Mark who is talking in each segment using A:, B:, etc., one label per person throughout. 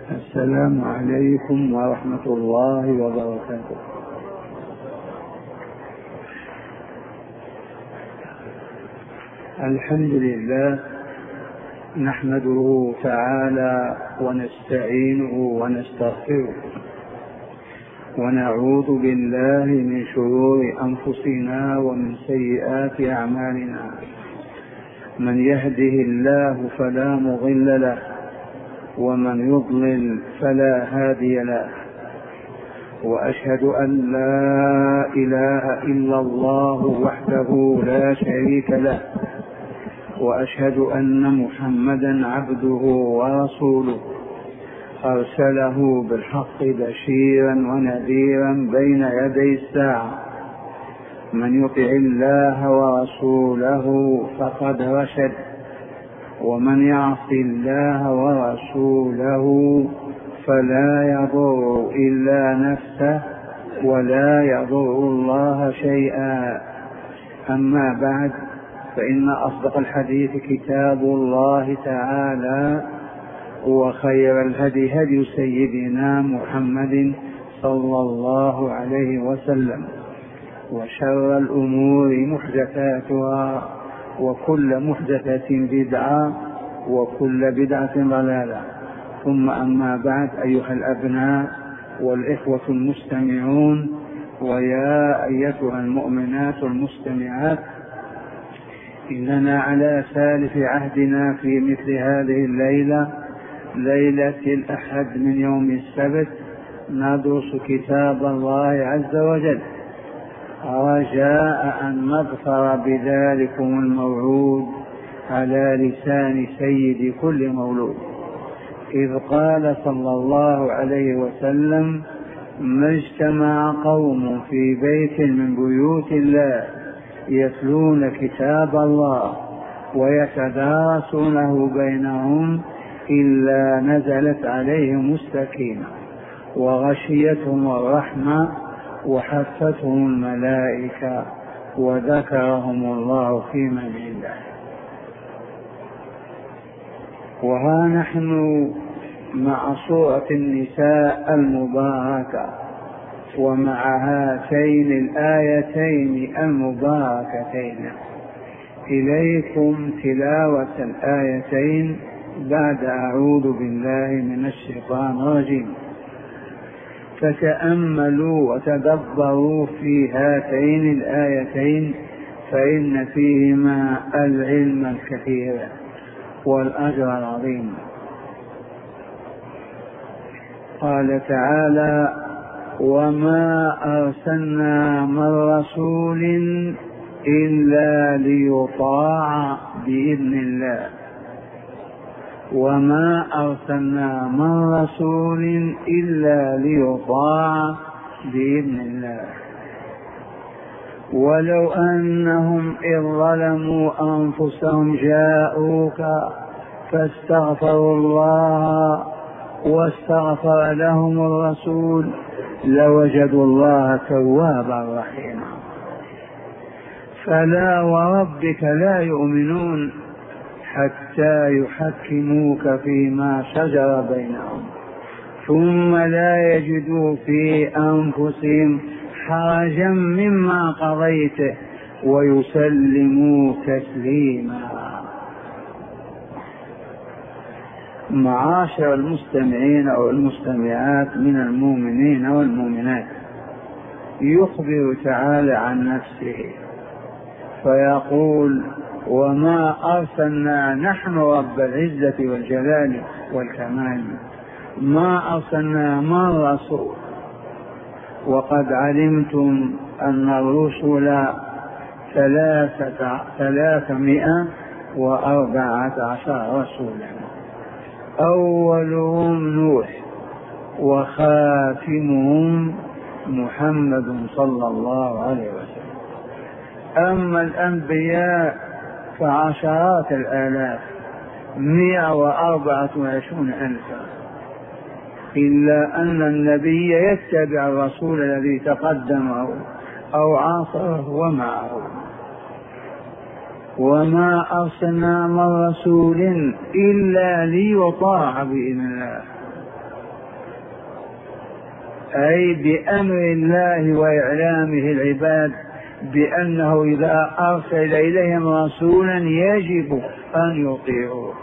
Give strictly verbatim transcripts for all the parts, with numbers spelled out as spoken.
A: السلام عليكم ورحمة الله وبركاته. الحمد لله نحمده تعالى ونستعينه ونستغفره ونعوذ بالله من شرور أنفسنا ومن سيئات أعمالنا. من يهده الله فلا مضل له ومن يضلل فلا هادي له، وأشهد أن لا إله إلا الله وحده لا شريك له، وأشهد أن محمدا عبده ورسوله أرسله بالحق بشيرا ونذيرا بين يدي الساعة. من يطع الله ورسوله فقد رشد، ومن يعص الله ورسوله فلا يضر إلا نفسه ولا يضر الله شيئا. أما بعد، فإن أصدق الحديث كتاب الله تعالى، وخير الهدي هدي سيدنا محمد صلى الله عليه وسلم، وشر الأمور محدثاتها، وكل محدثة بدعة، وكل بدعة ضلالة. ثم أما بعد، أيها الأبناء والإخوة المستمعون، ويا أيتها المؤمنات المستمعات، إننا على سالف عهدنا في مثل هذه الليلة، ليلة الأحد من يوم السبت، ندرس كتاب الله عز وجل، رجاء أن نظفر بذلكم الموعود على لسان سيد كل مولود، إذ قال صلى الله عليه وسلم: ما اجتمع قوم في بيت من بيوت الله يتلون كتاب الله ويتدارسونه بينهم إلا نزلت عليهم السكينة وغشيتهم الرحمة وحفتهم الملائكة وذكرهم الله في من عنده. وها نحن مع سورة النساء المباركة، ومع هاتين الآيتين المباركتين. إليكم تلاوة الآيتين بعد أعوذ بالله من الشيطان الرجيم. فتأملوا وتدبروا في هاتين الآيتين، فإن فيهما العلم الكثير والأجر العظيم. قال تعالى: وما أرسلنا من رسول إلا ليطاع بإذن الله. وما أرسلنا من رسول إلا ليطاع بإذن الله ولو أنهم إذ ظلموا أنفسهم جاءوك فاستغفروا الله واستغفر لهم الرسول لوجدوا الله توابا رحيما. فلا وربك لا يؤمنون حتى يحكموك فيما شجر بينهم ثم لا يجدوا في أنفسهم حرجا مما قضيت ويسلموا تسليما. معاشر المستمعين أو المستمعات من المؤمنين والمؤمنات، يخبر تعالى عن نفسه فيقول: وما أرسلنا نحن رب العزة والجلال والكمال ما أرسلنا من رسول. وقد علمتم أن الرسل ثلاثة ثلاثمائة وأربعة عشر رسولا، أولهم نوح وخاتمهم محمد صلى الله عليه وسلم. أما الأنبياء فعشرات الآلاف، مئة وأربعة وعشرون ألفا، إلا أن النبي يتبع الرسول الذي تقدمه أو عاصره ومعه. وما أرسلنا من رسول إلا ليطاع بإذن الله. أي بأمر الله وإعلامه العباد بأنه إذا أرسل إليهم رسولا يجب أن يطيعوه.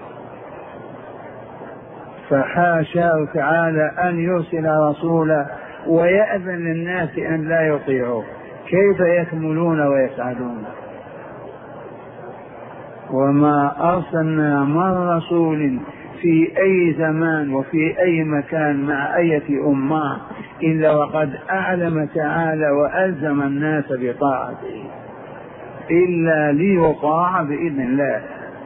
A: فحاشاه تعالى أن يرسل رسولا ويأذن للناس أن لا يطيعوه، كيف يكملون ويسعدون؟ وما أرسلنا من رسول في أي زمان وفي أي مكان مع أية أمة إلا وقد أعلم تعالى وألزم الناس بطاعته إلا ليطاع بإذن الله.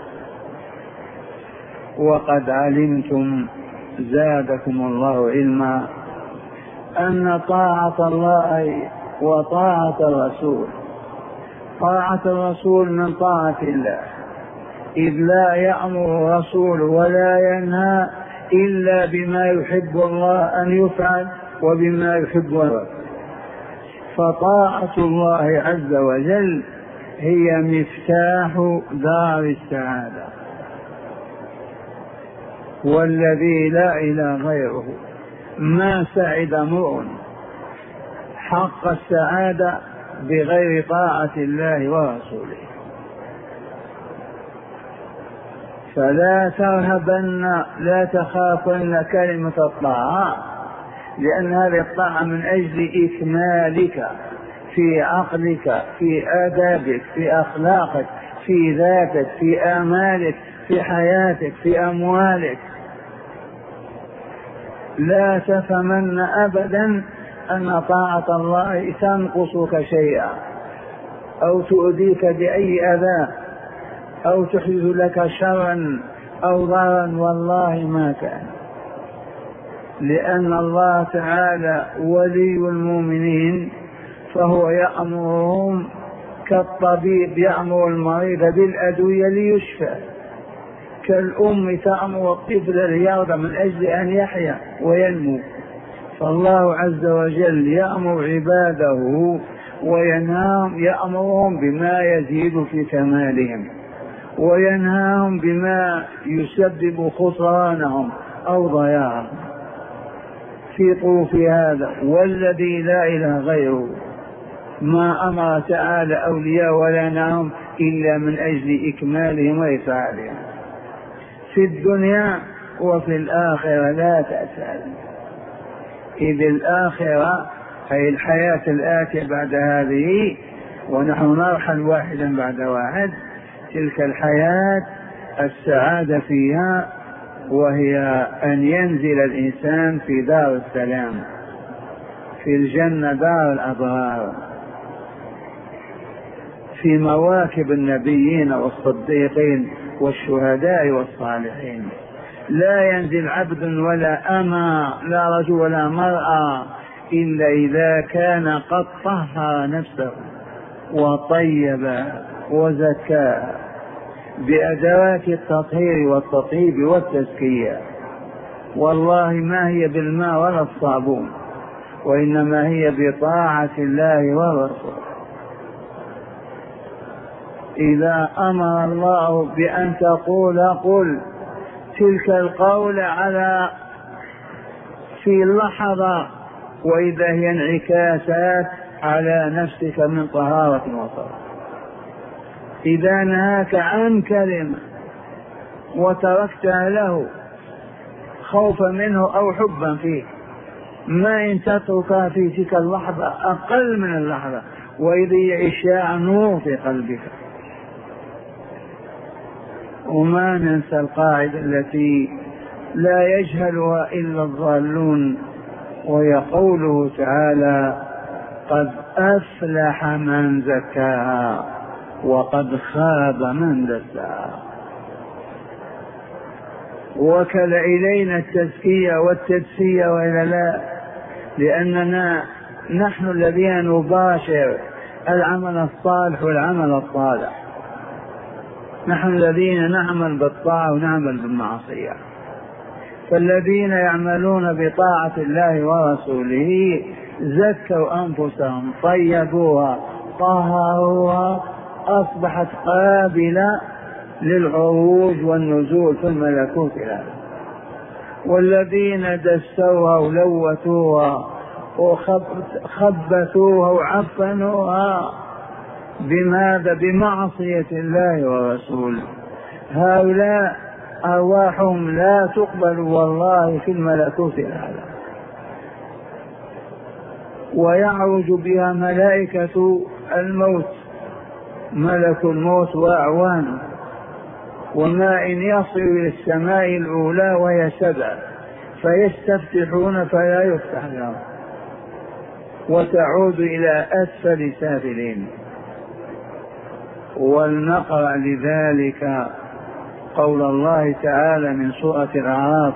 A: وقد علمتم زادكم الله علما أن طاعة الله وطاعة الرسول، طاعة الرسول من طاعة الله، إذ لا يأمر الرسول ولا ينهى إلا بما يحب الله أن يفعل وبما يحب الله. فطاعة الله عز وجل هي مفتاح دار السعادة، والذي لا إله غيره. ما سعد امرؤ حق السعادة بغير طاعة الله ورسوله. فلا ترهبن لا تخافن كلمة الطاعة، لأن هذه الطاعة من أجل إكمالك في عقلك، في آدابك، في أخلاقك، في ذاتك، في آمالك، في حياتك، في أموالك. لا تفهمن أبدا أن طاعة الله تنقصك شيئا أو تؤذيك بأي أذى أو تحدث لك شرا أو ضررا، والله ما كان. لأن الله تعالى ولي المؤمنين، فهو يأمرهم كالطبيب يأمر المريض بالأدوية ليشفى، كالأم تأمر الطفل ليرضى من أجل أن يحيا وينمو. فالله عز وجل يأمر عباده وينهاهم، يأمرهم بما يزيد في كمالهم وينهاهم بما يسبب خسرانهم أو ضياعهم. في طوف هذا والذي لا إله غيره ما أمر تعالى أولياء ولا نعم إلا من أجل إكمالهم وإسعادهم في الدنيا وفي الآخرة. لا تأسأل، إذ الآخرة أي الحياة الآتية بعد هذه، ونحن نرحل واحدا بعد واحد، تلك الحياة السعادة فيها وهي أن ينزل الإنسان في دار السلام، في الجنة دار الأبرار، في مواكب النبيين والصديقين والشهداء والصالحين. لا ينزل عبد ولا أما، لا رجل ولا مرأة، إلا إذا كان قد طهر نفسه وطيب وزكى بأدوات التطهير والتطيب والتزكية. والله ما هي بالماء ولا الصابون، وإنما هي بطاعة الله والرسول. إذا أمر الله بأن تقول قل، تلك القول على في اللحظة، وإذا هي انعكاسات على نفسك من طهارة وطهارة. إذا نهاك عن كلمة وتركتها له خوفا منه أو حبا فيه، ما إن تتركها في تلك اللحظة أقل من اللحظة، وإذا هي إشاع نور في قلبك. وما ننسى القاعدة التي لا يجهلها إلا الضالون، وهي قوله تعالى: قد أفلح من زكاها وقد خاب من دساها. وكل إلينا التزكية والتدسية وإلا لا، لأننا نحن الذين نباشر العمل الصالح والعمل الصالح، نحن الذين نعمل بالطاعة ونعمل بالمعصية. فالذين يعملون بطاعة الله ورسوله زكوا أنفسهم، طيبوها، طهروها، أصبحت قابلة للعروج والنزول في الملكوت الآن. والذين دسوها ولوثوها وخبثوها وعفنوها بماذا؟ بمعصية الله ورسوله. هؤلاء أرواحهم لا تقبل والله في الملكوت الأعلى، ويعرج بها ملائكة الموت، ملك الموت وأعوانه، وما إن يصل إلى السماء الأولى وهي سبع فيستفتحون فلا يفتح لهم، وتعود إلى أسفل سافلين. ولنقرأ لذلك قول الله تعالى من سورة الأعراف: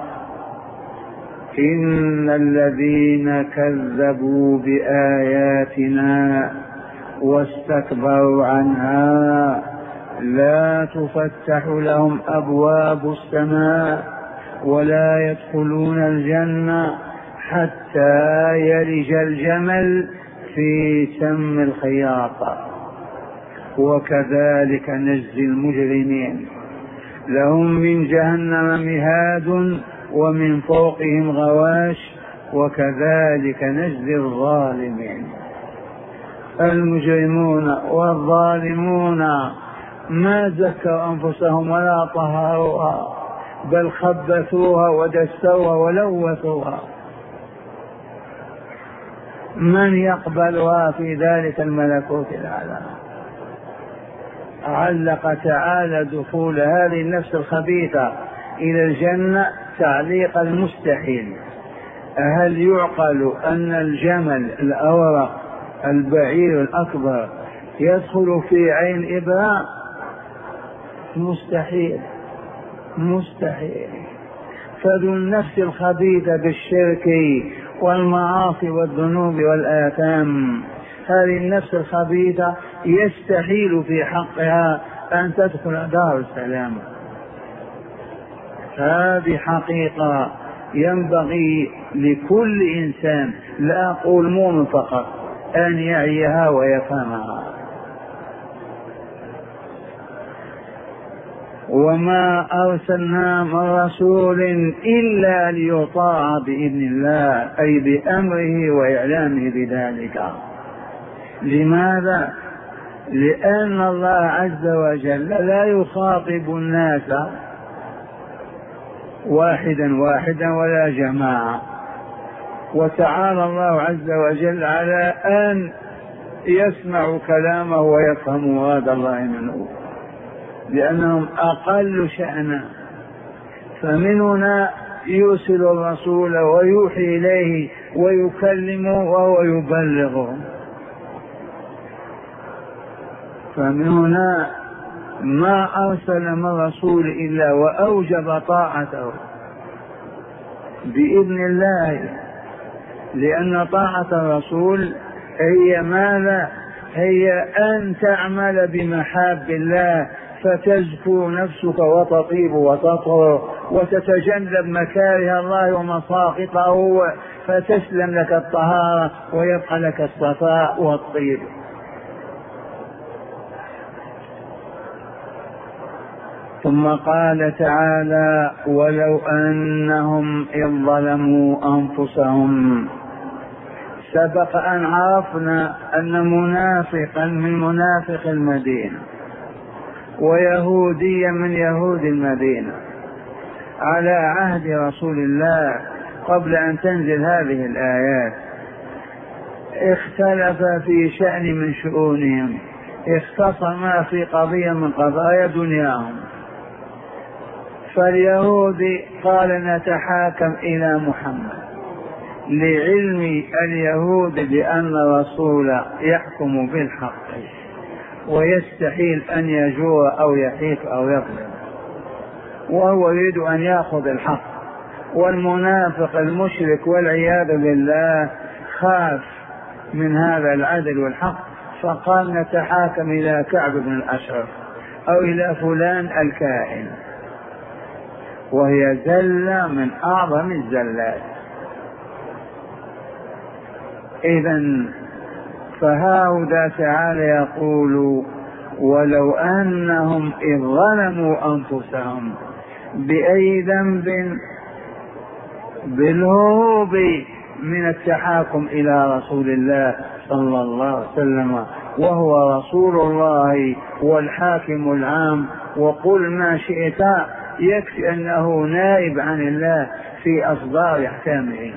A: إن الذين كذبوا بآياتنا واستكبروا عنها لا تفتح لهم أبواب السماء ولا يدخلون الجنة حتى يلج الجمل في سم الخياط وكذلك نجزي المجرمين. لهم من جهنم مهاد ومن فوقهم غواش وكذلك نجزي الظالمين. المجرمون والظالمون ما زكوا أنفسهم ولا طهروها، بل خبثوها ودسوها ولوثوها. من يقبلها في ذلك الملكوت الأعلى؟ علق تعالى دخول هذه النفس الخبيثة إلى الجنة تعليق المستحيل. هل يعقل أن الجمل الأورق البعير الأكبر يدخل في عين إبرة؟ مستحيل مستحيل. فذو النفس الخبيثة بالشرك والمعاصي والذنوب والآثام، هذه النفس الخبيثة يستحيل في حقها أن تدخل دار السلام. هذه حقيقة ينبغي لكل إنسان، لا أقول مؤمن فقط، أن يعيها ويفهمها. وما أرسلنا من رسول إلا ليطاع بإذن الله، أي بأمره وإعلامه بذلك. لماذا؟ لأن الله عز وجل لا يخاطب الناس واحدا واحدا ولا جماعة، وتعالى الله عز وجل على أن يسمعوا كلامه ويفهموا مراد الله منه، لأنهم أقل شأنا. فمن هنا يرسل الرسول ويوحي إليه ويكلمه وهو يبلغه. فمن هنا ما أرسل من رسول إلا وأوجب طاعته بإذن الله، لأن طاعة الرسول هي ماذا؟ هي أن تعمل بمحاب الله فتزكو نفسك وتطيب وتطهر وتتجنب مكاره الله ومساخطه فتسلم لك الطهارة ويبقى لك الصفاء والطيب. ثم قال تعالى: ولو أنهم إذ ظلموا أنفسهم. سبق أن عرفنا أن منافقا من منافق المدينة ويهوديا من يهود المدينة على عهد رسول الله قبل أن تنزل هذه الآيات اختلف في شأن من شؤونهم، اختصما في قضية من قضايا دنياهم. فاليهود قال نتحاكم إلى محمد، لعلم اليهود بأن الرسول يحكم بالحق ويستحيل أن يجور أو يحيف أو يظلم، وهو يريد أن يأخذ الحق. والمنافق المشرك والعياذ بالله خاف من هذا العدل والحق، فقال نتحاكم إلى كعب بن الأشرف أو إلى فلان الكاهن، وهي زلة من أعظم الزلات. إذن فهؤلاء تعالى يقول: ولو أنهم إذ ظلموا أنفسهم بأي ذنب بالهروب من التحاكم إلى رسول الله صلى الله عليه وسلم، وهو رسول الله والحاكم العام، وقل ما شئت، يكفي أنه نائب عن الله في أصدار أحكامه.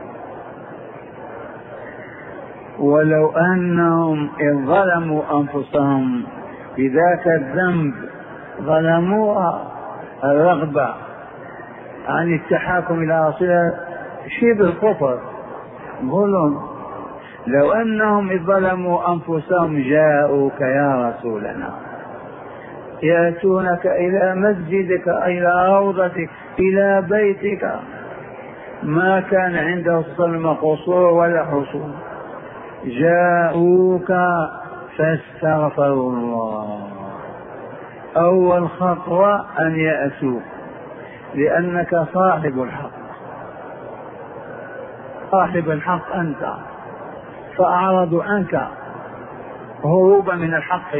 A: ولو أنهم إذ ظلموا أنفسهم بذاك الذنب ظلموها الرغبة عن التحاكم إلى رسوله شبه كفر ظلم، لو أنهم إذ ظلموا أنفسهم جاءوك يا رسولنا، يأتونك إلى مسجدك، إلى روضتك، إلى بيتك، ما كان عنده صلم قصور ولا حصول، جاءوك فاستغفروا الله. أول خطوة أن يأتوك لأنك صاحب الحق، صاحب الحق أنت، فأعرضوا عنك هروبا من الحق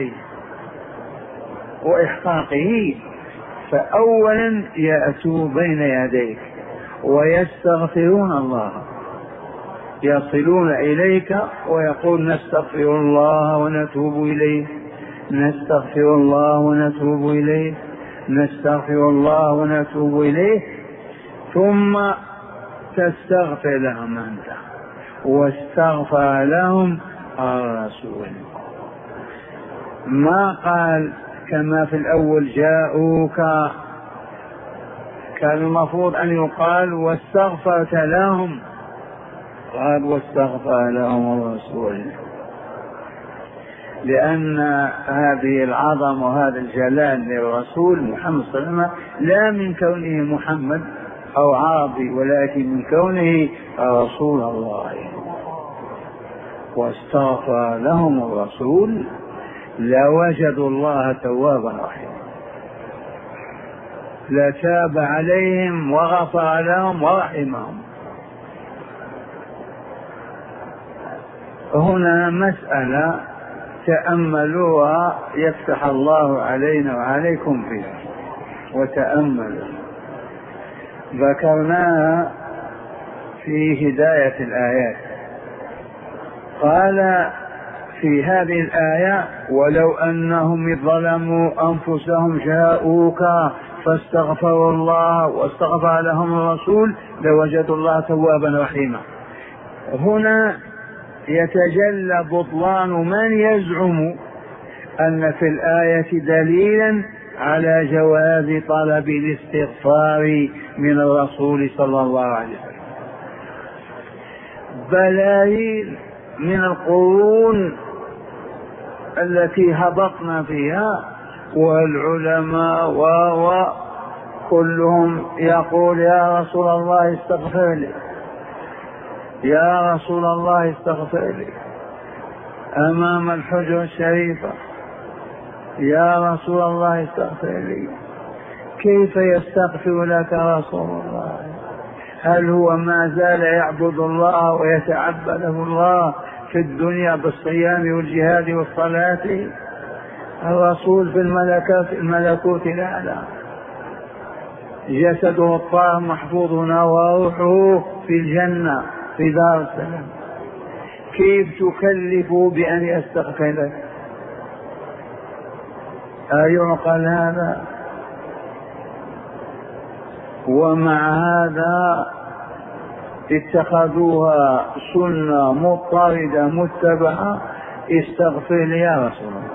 A: وإحقاقه، فأولا يأتوا بين يديك ويستغفرون الله، يصلون إليك ويقول نستغفر الله ونتوب إليه، نستغفر الله ونتوب إليه، نستغفر الله ونتوب إليه، ثم تستغفر لهم أنت واستغفر لهم الرسول. ما قال كما في الأول جاءوك، كان المفروض أن يقال واستغفرت لهم، قال واستغفر لهم الرسول، لأن هذه العظمة وهذا الجلال للرسول محمد صلى الله عليه وسلم لا من كونه محمد أو عربي، ولكن من كونه رسول الله. واستغفر لهم الرسول لوجدوا الله توابا رحيما، لتاب عليهم وغفر لهم ورحمهم. هنا مسألة تأملوها يفتح الله علينا وعليكم فيها، وتأملوا ذكرناها في هداية الآيات. قال في هذه الآية ولو أنهم ظلموا أنفسهم جاءوك فاستغفروا الله واستغفر لهم الرسول لوجدوا الله توابا رحيما. هنا يتجلى بطلان من يزعم أن في الآية دليلا على جواز طلب الاستغفار من الرسول صلى الله عليه وسلم. بلايين من القرون التي هبطنا فيها والعلماء وكلهم يقول يا رسول الله استغفر لي، يا رسول الله استغفر لي أمام الحجرة الشريفة، يا رسول الله استغفر لي. كيف يستغفر لك رسول الله؟ هل هو ما زال يعبد الله ويتعبده الله في الدنيا بالصيام والجهاد والصلاة؟ الرسول في الملكات الملكوت الأعلى، جسده الطاهر محفوظنا وروحه في الجنة في دار السلام، كيف تكلف بأن يستغفر لك؟ أيعقل هذا؟ ومع هذا اتخذوها سنة مضطردة متبعة، استغفر لي يا رسول الله.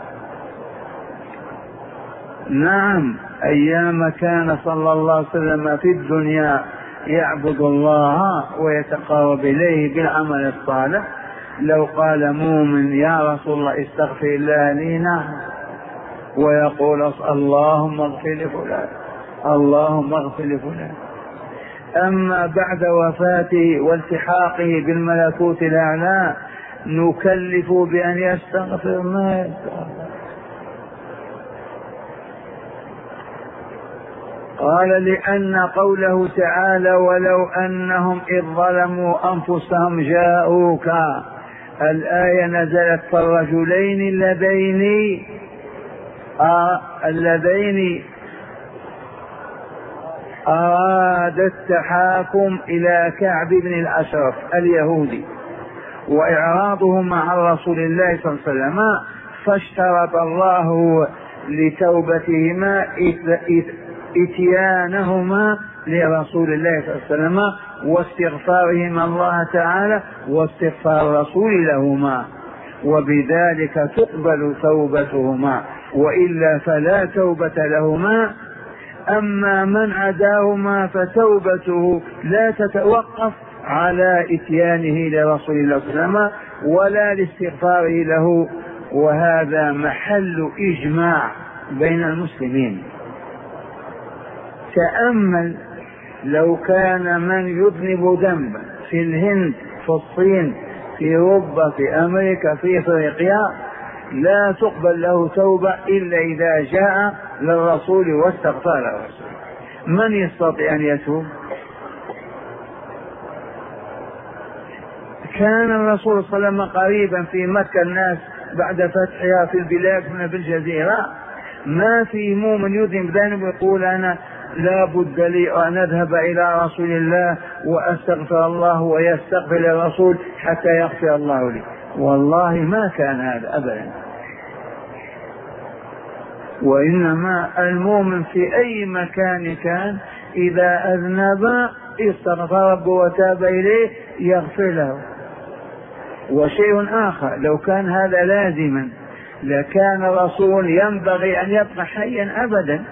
A: نعم، أيام كان صلى الله عليه وسلم في الدنيا يعبد الله ويتقرب إليه بالعمل الصالح، لو قال مؤمن يا رسول الله استغفر الله لي، نعم، ويقول اللهم اغفر لفلان، اللهم اغفر لفلان. أما بعد وفاته والتحاقه بالملكوت الأعلى نكلف بأن يستغفر، ما يستغفر. قال لأن قوله تعالى ولو أنهم إذ ظلموا أنفسهم جاءوك، الآية نزلت في الرجلين اللذين آه اللذين أراد التحاكم إلى كعب بن الأشرف اليهودي وإعراضهما عن رسول الله صلى الله عليه وسلم، فاشترط الله لتوبتهما إتيانهما لرسول الله صلى الله عليه وسلم واستغفارهما الله تعالى واستغفار الرسول لهما، وبذلك تقبل توبتهما، وإلا فلا توبة لهما. أما من عداهما فتوبته لا تتوقف على إتيانه لرسول الله صلى الله عليه وسلم ولا لاستغفاره له، وهذا محل إجماع بين المسلمين. تأمل لو كان من يذنب ذنبا في الهند، في الصين، في أوروبا، في أمريكا، في أفريقيا، لا تقبل له توبة إلا إذا جاء للرسول واستغفر الرسول. من يستطيع أن يتوب؟ كان الرسول صلى الله عليه وسلم قريبا في مكة، الناس بعد فتحها في البلاد هنا في الجزيرة ما في مؤمن يذنب ذنب ويقول أنا لا بد لي أن أذهب إلى رسول الله وأستغفر الله ويستغفر الرسول حتى يغفر الله لي. والله ما كان هذا أبدا، وإنما المؤمن في أي مكان كان إذا أذنب استغفر ربه وتاب إليه يغفر له. وشيء آخر، لو كان هذا لازما لكان الرسول ينبغي أن يبقى حيا أبدا،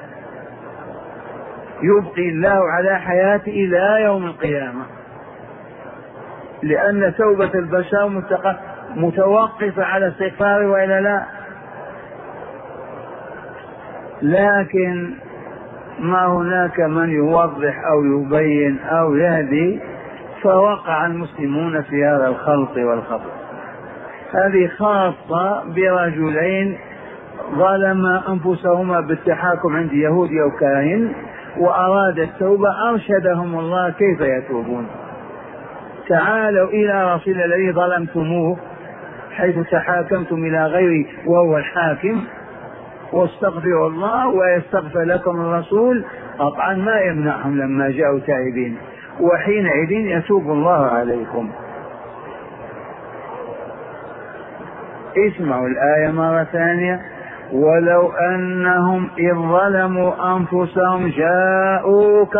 A: يبقي الله على حياته إلى يوم القيامة، لأن توبة البشر متوقفة على استغفاره وإلا لا. لكن ما هناك من يوضح أو يبين أو يهدي، فوقع المسلمون في هذا الخلط والخبط. هذه خاصة برجلين ظلما أنفسهما بالتحاكم عند يهودي أو كاهن وأراد التوبة، أرشدهم الله كيف يتوبون. تعالوا إلى رسول الذي ظلمتموه حيث تحاكمتم إلى غيره وهو الحاكم، واستغفروا الله ويستغفر لكم الرسول، قطعا ما يمنعهم لما جاءوا تائبين، وحينئذ يتوب الله عليكم. اسمعوا الآية مرة ثانية: ولو أنهم إذ ظلموا أنفسهم جاءوك.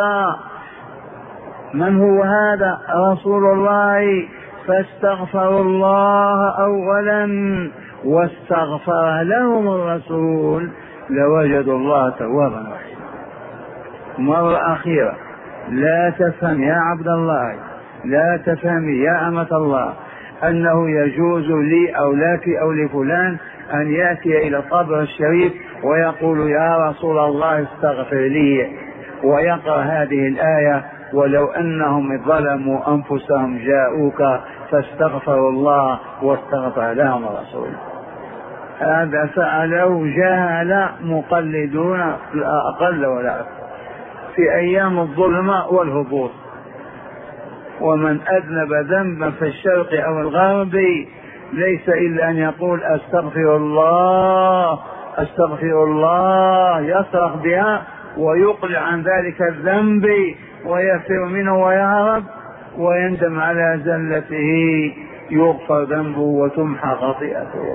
A: من هو هذا؟ رسول الله. فاستغفروا الله أولا واستغفر لهم الرسول لوجدوا الله توابا رحيما. مرة أخيرة، لا تفهم يا عبد الله، لا تفهمي يا أمة الله أنه يجوز لي أو لك أو لفلان أن يأتي إلى القبر الشريف ويقول يا رسول الله استغفر لي، ويقرأ هذه الآية: ولو أنهم ظلموا أنفسهم جاءوك فاستغفروا الله واستغفر لهم الرسول. هذا فعله جهل مقلدون لا أقل ولا أكثر في أيام الظلمة والهبوط. ومن أذنب ذنبا في الشرق أو الغرب ليس إلا أن يقول أستغفر الله أستغفر الله، يصرخ بها ويقلع عن ذلك الذنب ويفر منه ويهرب ويندم على زلته، يغفر ذنبه وتمحى خطيئته.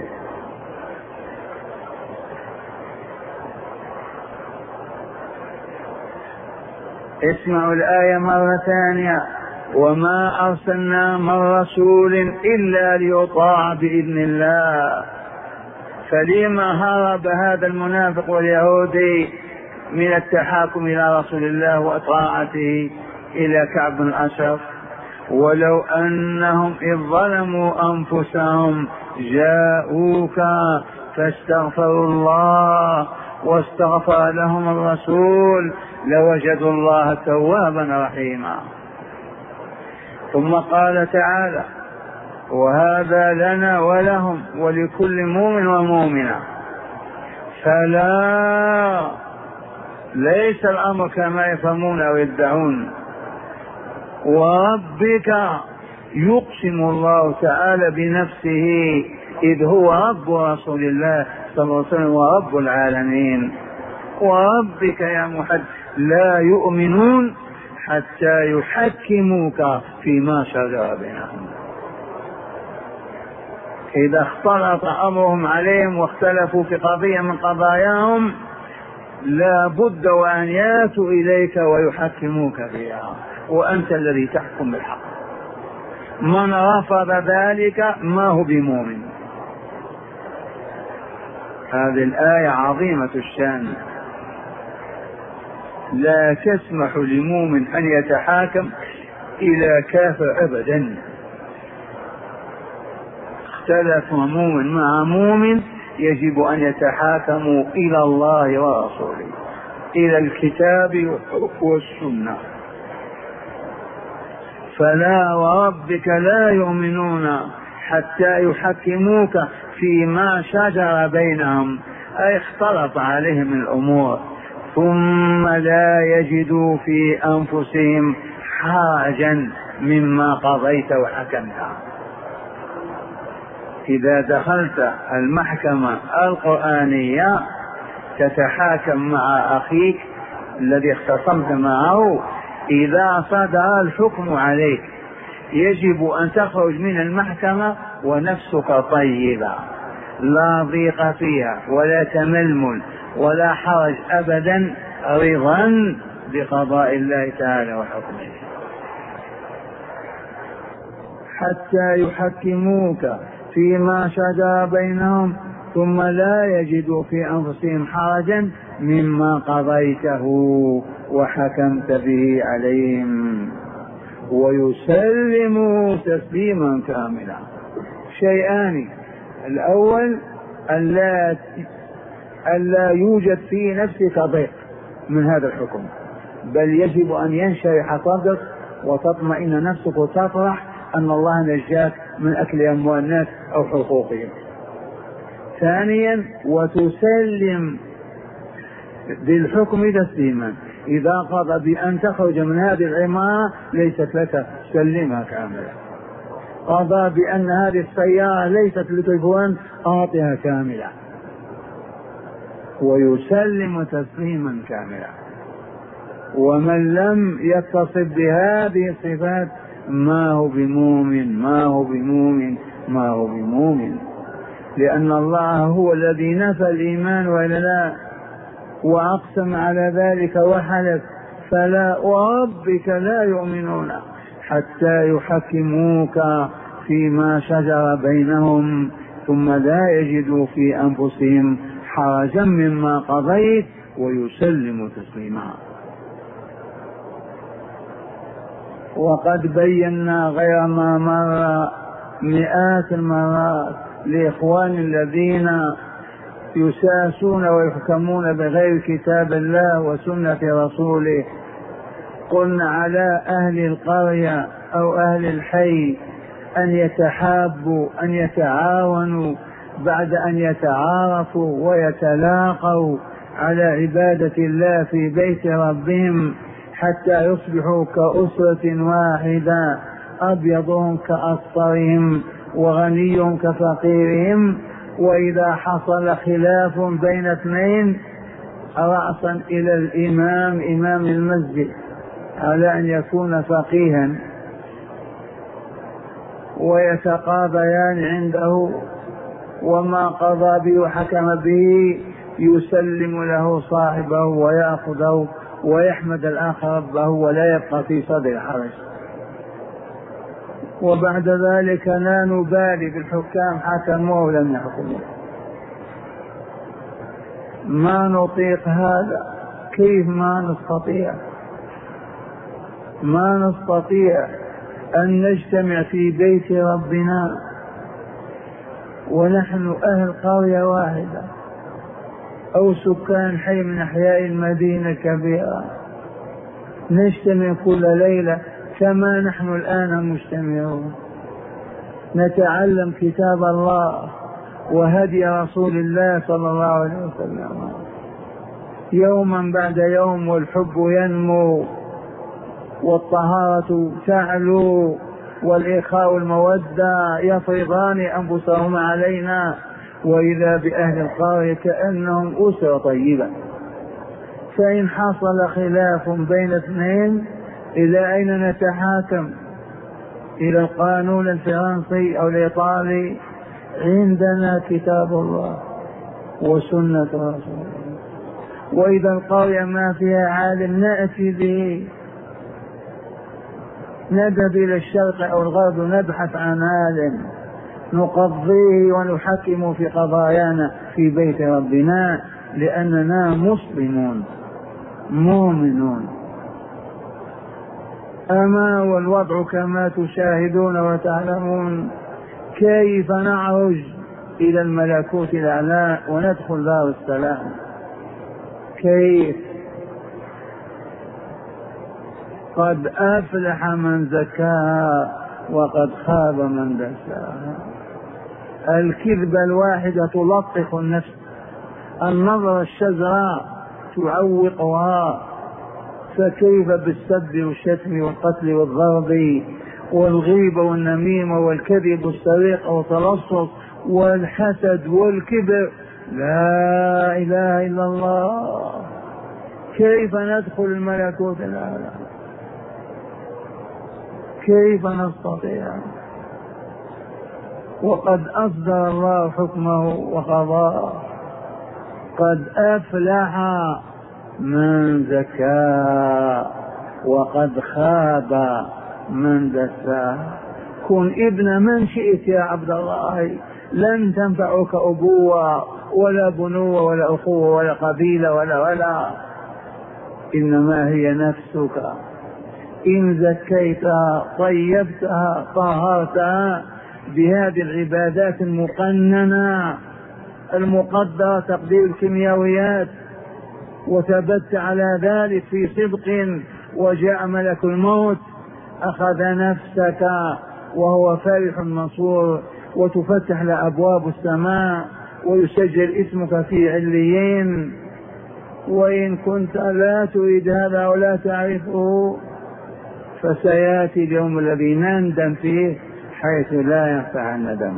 A: اسمعوا الآية مرة ثانية: وما أرسلنا من رسول إلا ليطاع بإذن الله. فلما هرب هذا المنافق واليهودي من التحاكم إلى رسول الله وإطاعته إلى كعب بن الأشرف؟ ولو أنهم إذ ظلموا أنفسهم جاءوك فاستغفروا الله واستغفر لهم الرسول لوجدوا الله توابا رحيما. ثم قال تعالى: وهذا لنا ولهم ولكل مؤمن ومؤمنة. فلا ليس الأمر كما يفهمون أو يدعون. وربك يقسم الله تعالى بنفسه إذ هو رب رسول الله صلى الله عليه وسلم ورب العالمين. وربك يا محمد لا يؤمنون حتى يحكموك فيما شجر بينهم. إذا اختلط أمرهم عليهم واختلفوا في قضية من قضاياهم لا بد وأن يأتوا إليك ويحكموك فيها، وأنت الذي تحكم بالحق. من رفض ذلك ما هو بمؤمن. هذه الآية عظيمة الشان، لا تسمح لمؤمن أن يتحاكم إلى كافر أبدا. اختلف مؤمن مع مؤمن يجب أن يتحاكموا إلى الله ورسوله، إلى الكتاب والسنة. فلا وربك لا يؤمنون حتى يحكموك فيما شجر بينهم، أي اختلط عليهم الأمور، ثم لا يجدوا في أنفسهم حرجا مما قضيت وحكمت. إذا دخلت المحكمة القرآنية تتحاكم مع أخيك الذي اختصمت معه، إذا صدر الحكم عليك يجب أن تخرج من المحكمة ونفسك طيبة، لا ضيق فيها ولا تململ ولا حرج أبدا، رضا بقضاء الله تعالى وحكمه. حتى يحكموك فيما شجر بينهم ثم لا يجدوا في أنفسهم حرجا مما قضيته وحكمت به عليهم ويسلموا تسليما كاملا. شيئان: الأول ألا ألا يوجد في نفسك ضيق من هذا الحكم، بل يجب أن ينشرح صدرك وتطمئن نفسك وتفرح أن الله نجاك من أكل أموال الناس أو حقوقهم. ثانيا وتسلم بالحكم تسليما، إذا قضى بأن تخرج من هذه العمارة ليست لك سلمها كاملة، قضى بأن هذه السيارة ليست لك فلان أعطها كاملة، ويسلم تسليما كاملا. ومن لم يتصف بهذه الصفات ما هو بمؤمن ما هو بمؤمن ما هو بمؤمن لأن الله هو الذي نفى الإيمان وإلا لا، وأقسم على ذلك وحلف: فلا وربك لا يؤمنون حتى يحكموك فيما شجر بينهم ثم لا يجدوا في أنفسهم حرجا مما قضيت ويسلموا تسليما. وقد بينا غير ما مر مئات المرات لإخوان الذين يساسون ويحكمون بغير كتاب الله وسنة رسوله، قلنا على أهل القرية أو أهل الحي أن يتحابوا، أن يتعاونوا بعد أن يتعارفوا ويتلاقوا على عبادة الله في بيت ربهم حتى يصبحوا كأسرة واحدة، أبيضهم كأصفرهم وغنيهم كفقيرهم. وإذا حصل خلاف بين اثنين رأسا إلى الإمام إمام المسجد على أن يكون فقيها ويتقاضيان عنده، وما قضى به وحكم به يسلم له صاحبه ويأخذه ويحمد الآخر ربه ولا يبقى في صدر حرج. وبعد ذلك لا نبالي بالحكام حكموا أو لم يحكموا، ما نطيق هذا. كيف ما نستطيع ما نستطيع أن نجتمع في بيت ربنا ونحن أهل قرية واحدة أو سكان حي من أحياء المدينة الكبيرة، نجتمع كل ليلة كما نحن الآن مجتمعون، نتعلم كتاب الله وهدي رسول الله صلى الله عليه وسلم يوما بعد يوم، والحب ينمو والطهارة تعلو والإخاء والمودة يفرضان أنفسهما علينا، وإذا بأهل القرية كأنهم أسرة طيبة. فإن حصل خلاف بين اثنين إلى أين نتحاكم؟ إلى القانون الفرنسي أو الإيطالي؟ عندنا كتاب الله وسنة رسول الله، وإذا القرية ما فيها عالم نأتي به، نذهب إلى الشرق أو الغرب نبحث عن عالم نقضيه ونحكم في قضايانا في بيت ربنا، لأننا مسلمون مؤمنون. أما والوضع كما تشاهدون وتعلمون، كيف نعرج إلى الملكوت الأعلى وندخل دار السلام؟ كيف؟ قد أفلح من زكاها وقد خاب من دساها. الكذبة الواحدة تلطخ النفس، النظرة الشزراء تعوقها، فكيف بالسب والشتم والقتل والضرب والغيبة والنميمة والكذب والسرقة والتلصص والحسد والكبر؟ لا إله إلا الله. كيف ندخل الملكوت الأعلى؟ كيف نستطيع؟ وقد أصدر الله حكمه وقضاه، قد أفلح من زكاها وقد خاب من دساها. كن ابن من شئت يا عبد الله، لن تنفعك أبوة ولا بنوة ولا أخوة ولا قبيلة ولا ولا، إنما هي نفسك. إن زكيتها طيبتها طهرتها بهذه العبادات المقننة المقدرة تقدير الكيميائيات، وثبت على ذلك في صدق، وجاء ملك الموت أخذ نفسك وهو فرح منصور، وتفتح لأبواب السماء ويسجل اسمك في عليين. وإن كنت لا تريد هذا ولا تعرفه فسيأتي اليوم الذي نندم فيه حيث لا ينفع الندم.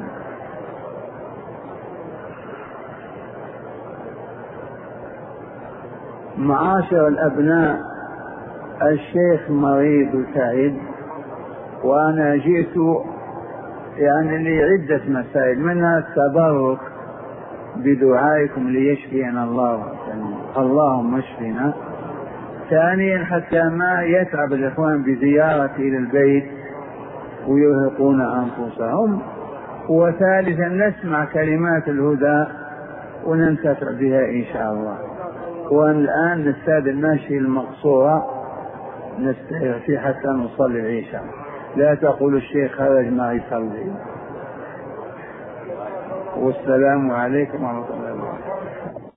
A: معاشر الأبناء، الشيخ مريض وتعب، وأنا جئت يعني لعدة مسائل، منها التبرك بدعائكم ليشفينا الله، اللهم اشفنا. ثانيا حتى ما يتعب الإخوان بزيارة إلى البيت ويرهقون أنفسهم. وثالثا نسمع كلمات الهدى وننتفع بها إن شاء الله. والآن نستأذن الماشي المقصورة نستغفر فيه حتى نصلي العشاء. لا تقول الشيخ خرج ما يصلي. والسلام عليكم ورحمة الله وبركاته.